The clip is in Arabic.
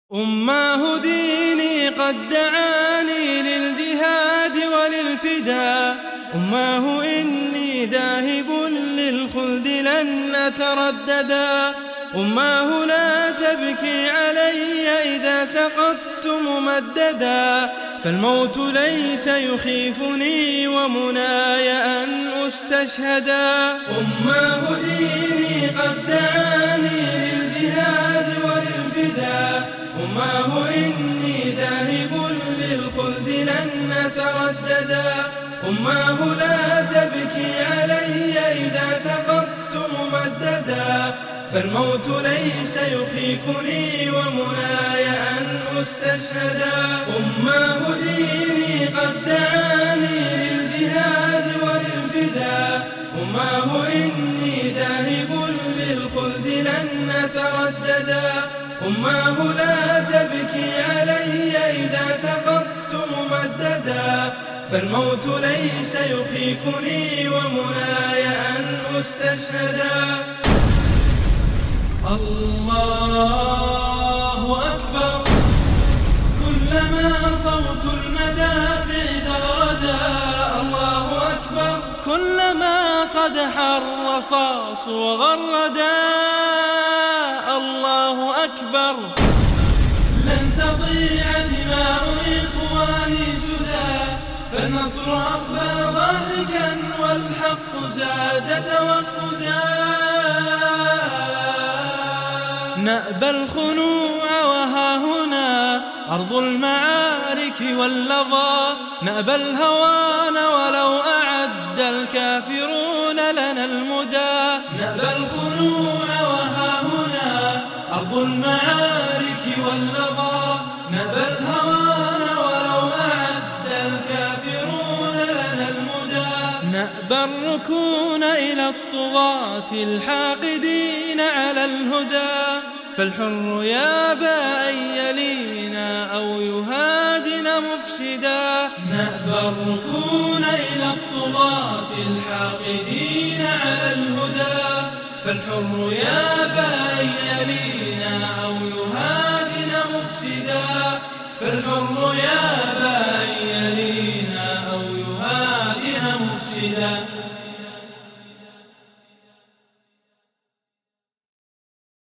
أماه ديني قد دعاني للجهاد وللفداء. أماه إني ذاهب للخلد لن أترددا. أماه لا تبكي علي إذا سقطت ممددا، فالموت ليس يخيفني ومناي أن أستشهدا. أماه ديني قد دعاني للجهاد وللفداء. أماه إني ذاهب للخلد لن أترددا. أماه لا تبكي علي إذا سقطت ممددا، فالموت ليس يخيفني ومناي أن أستشهدا. أماه ديني قد دعاني للجهاد وللفداء. أماه إني ذاهب للخلد لن أترددا. أماه لا تبكي علي إذا سقطت ممددا، فالموت ليس يخيفني ومناي أن أستشهدا. الله أكبر، كلما صوت المدافع زغردا. الله أكبر، كلما صدح الرصاص وغردا. الله أكبر، لن تضيع دماء إخواني سدى، فالنصر أقبل ضاحكا والحق زاد توقدا. نأبى الخنوع وها هنا أرض المعارك واللظى. نأبى الهوان ولو أعد الكافرون لنا المدى. نأبى الخنوع وها هنا أرض المعارك واللظى. نأبى الهوان ولو أعد الكافرون لنا المدى. نأبى الركون إلى الطغاة الحاقدين على الهدى، فالحر يابى أن يلينا أو يهادنا مفسدا. نأبى الركون إلى الطغاة الحاقدين على الهدى، فالحر يابى أن يلينا أو يهادنا مفسدا. فالحر يابى